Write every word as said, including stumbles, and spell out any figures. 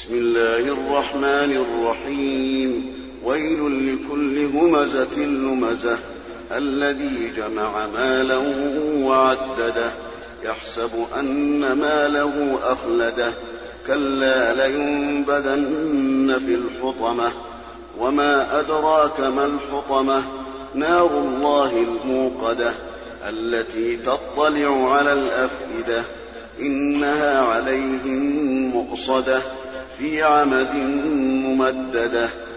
بسم الله الرحمن الرحيم ويل لكل همزة لمزة الذي جمع مالا وعدده يحسب أن ماله أخلده كلا لينبذن في الحطمة وما أدراك ما الحطمة نار الله الموقدة التي تطلع على الأفئدة إنها عليهم مؤصدة في عمد ممددة